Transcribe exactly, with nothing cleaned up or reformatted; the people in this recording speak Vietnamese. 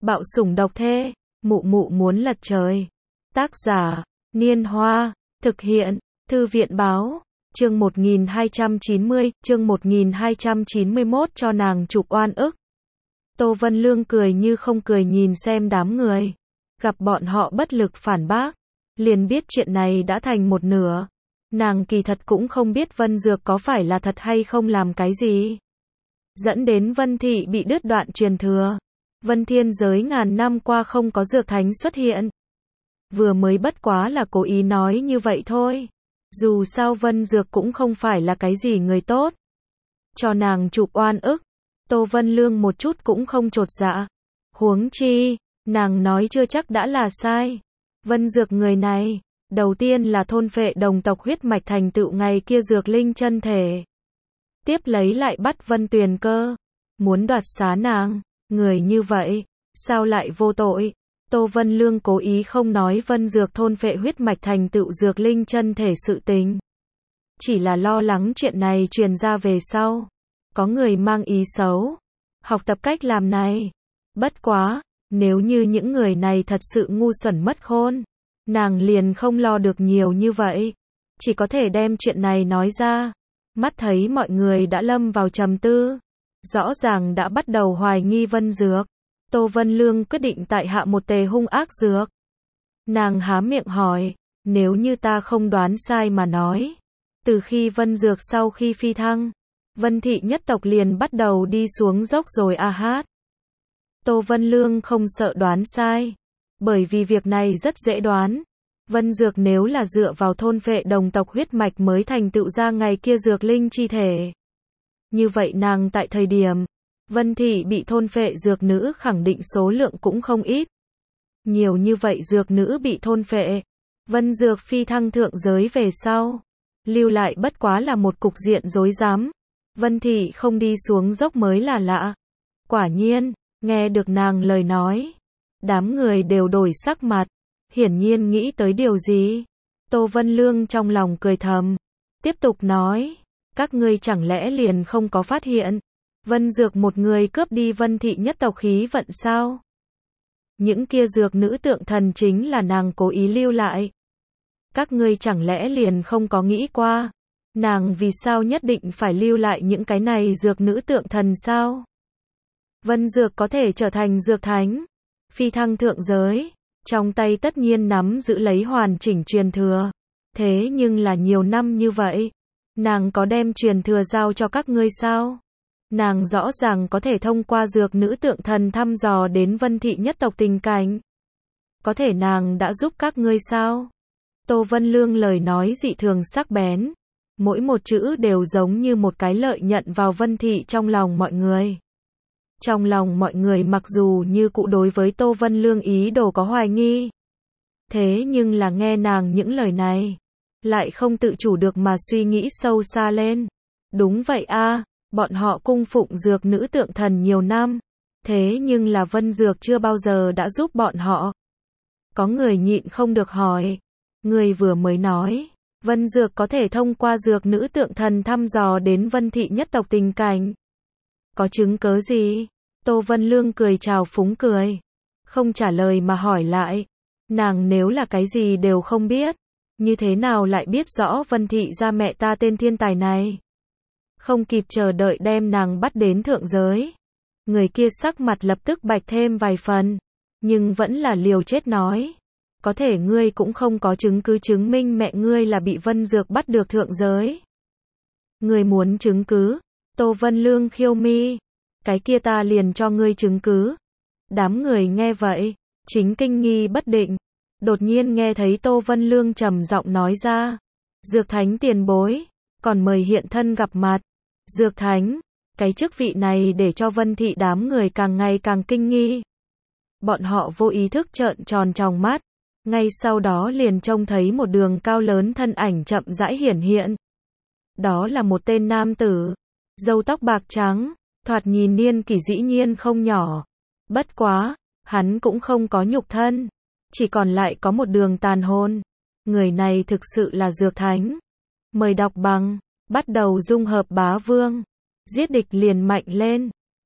Bạo sủng độc thê, mụ mụ muốn lật trời. Tác giả, Niên Hoa, thực hiện, Thư viện Báo, chương một nghìn hai trăm chín mươi, chương một nghìn hai trăm chín mươi mốt cho nàng chụp oan ức. Tô Vân Lương cười như không cười nhìn xem đám người. Gặp bọn họ bất lực phản bác, liền biết chuyện này đã thành một nửa. Nàng kỳ thật cũng không biết Vân Dược có phải là thật hay không làm cái gì. Dẫn đến Vân Thị bị đứt đoạn truyền thừa. Vân Thiên giới ngàn năm qua không có dược thánh xuất hiện. Vừa mới bất quá là cố ý nói như vậy thôi. Dù sao Vân Dược cũng không phải là cái gì người tốt. Cho nàng chụp oan ức, Tô Vân Lương một chút cũng không chột dạ. Huống chi, nàng nói chưa chắc đã là sai. Vân Dược người này, đầu tiên là thôn phệ đồng tộc huyết mạch thành tựu ngày kia dược linh chân thể. Tiếp lấy lại bắt Vân Tuyền Cơ, muốn đoạt xá nàng. Người như vậy, sao lại vô tội? Tô Vân Lương cố ý không nói Vân Dược thôn phệ huyết mạch thành tựu dược linh chân thể sự tình. Chỉ là lo lắng chuyện này truyền ra về sau. Có người mang ý xấu. Học tập cách làm này. Bất quá, nếu như những người này thật sự ngu xuẩn mất khôn, nàng liền không lo được nhiều như vậy. Chỉ có thể đem chuyện này nói ra. Mắt thấy mọi người đã lâm vào trầm tư. Rõ ràng đã bắt đầu hoài nghi Vân Dược. Tô Vân Lương quyết định tại hạ một tề hung ác dược. Nàng há miệng hỏi, nếu như ta không đoán sai mà nói. Từ khi Vân Dược sau khi phi thăng, Vân Thị nhất tộc liền bắt đầu đi xuống dốc rồi a hát. Tô Vân Lương không sợ đoán sai. Bởi vì việc này rất dễ đoán. Vân Dược nếu là dựa vào thôn phệ đồng tộc huyết mạch mới thành tựu ra ngày kia dược linh chi thể. Như vậy nàng tại thời điểm Vân Thị bị thôn phệ dược nữ khẳng định số lượng cũng không ít. Nhiều như vậy dược nữ bị thôn phệ. Vân Dược phi thăng thượng giới về sau. Lưu lại bất quá là một cục diện rối rắm. Vân Thị không đi xuống dốc mới là lạ. Quả nhiên, nghe được nàng lời nói. Đám người đều đổi sắc mặt. Hiển nhiên nghĩ tới điều gì. Tô Vân Lương trong lòng cười thầm. Tiếp tục nói. Các ngươi chẳng lẽ liền không có phát hiện. Vân Dược một người cướp đi Vân Thị nhất tộc khí vận sao? Những kia dược nữ tượng thần chính là nàng cố ý lưu lại. Các ngươi chẳng lẽ liền không có nghĩ qua. Nàng vì sao nhất định phải lưu lại những cái này dược nữ tượng thần sao? Vân Dược có thể trở thành dược thánh. Phi thăng thượng giới. Trong tay tất nhiên nắm giữ lấy hoàn chỉnh truyền thừa. Thế nhưng là nhiều năm như vậy. Nàng có đem truyền thừa giao cho các ngươi sao? Nàng rõ ràng có thể thông qua dược nữ tượng thần thăm dò đến Vân Thị nhất tộc tình cảnh. Có thể nàng đã giúp các ngươi sao? Tô Vân Lương lời nói dị thường sắc bén. Mỗi một chữ đều giống như một cái lợi nhận vào Vân Thị trong lòng mọi người. Trong lòng mọi người mặc dù như cũ đối với Tô Vân Lương ý đồ có hoài nghi. Thế nhưng là nghe nàng những lời này. Lại không tự chủ được mà suy nghĩ sâu xa lên. Đúng vậy a, bọn họ cung phụng dược nữ tượng thần nhiều năm. Thế nhưng là Vân Dược chưa bao giờ đã giúp bọn họ. Có người nhịn không được hỏi. Người vừa mới nói, Vân Dược có thể thông qua dược nữ tượng thần thăm dò đến Vân Thị nhất tộc tình cảnh. Có chứng cớ gì? Tô Vân Lương cười chào phúng cười. Không trả lời mà hỏi lại. Nàng nếu là cái gì đều không biết. Như thế nào lại biết rõ Vân Thị gia mẹ ta tên thiên tài này? Không kịp chờ đợi đem nàng bắt đến thượng giới. Người kia sắc mặt lập tức bạch thêm vài phần. Nhưng vẫn là liều chết nói. Có thể ngươi cũng không có chứng cứ chứng minh mẹ ngươi là bị Vân Dược bắt được thượng giới. Ngươi muốn chứng cứ? Tô Vân Lương khiêu mi. Cái kia ta liền cho ngươi chứng cứ. Đám người nghe vậy, chính kinh nghi bất định. Đột nhiên nghe thấy Tô Vân Lương trầm giọng nói ra. Dược Thánh tiền bối, còn mời hiện thân gặp mặt. Dược Thánh, cái chức vị này để cho Vân Thị đám người càng ngày càng kinh nghi. Bọn họ vô ý thức trợn tròn tròng mắt. Ngay sau đó liền trông thấy một đường cao lớn thân ảnh chậm rãi hiển hiện. Đó là một tên nam tử. Râu tóc bạc trắng, thoạt nhìn niên kỷ dĩ nhiên không nhỏ. Bất quá, hắn cũng không có nhục thân. Chỉ còn lại có một đường tàn hồn. Người này thực sự là Dược Thánh. Mời đọc bằng, bắt đầu dung hợp bá vương. Giết địch liền mạnh lên.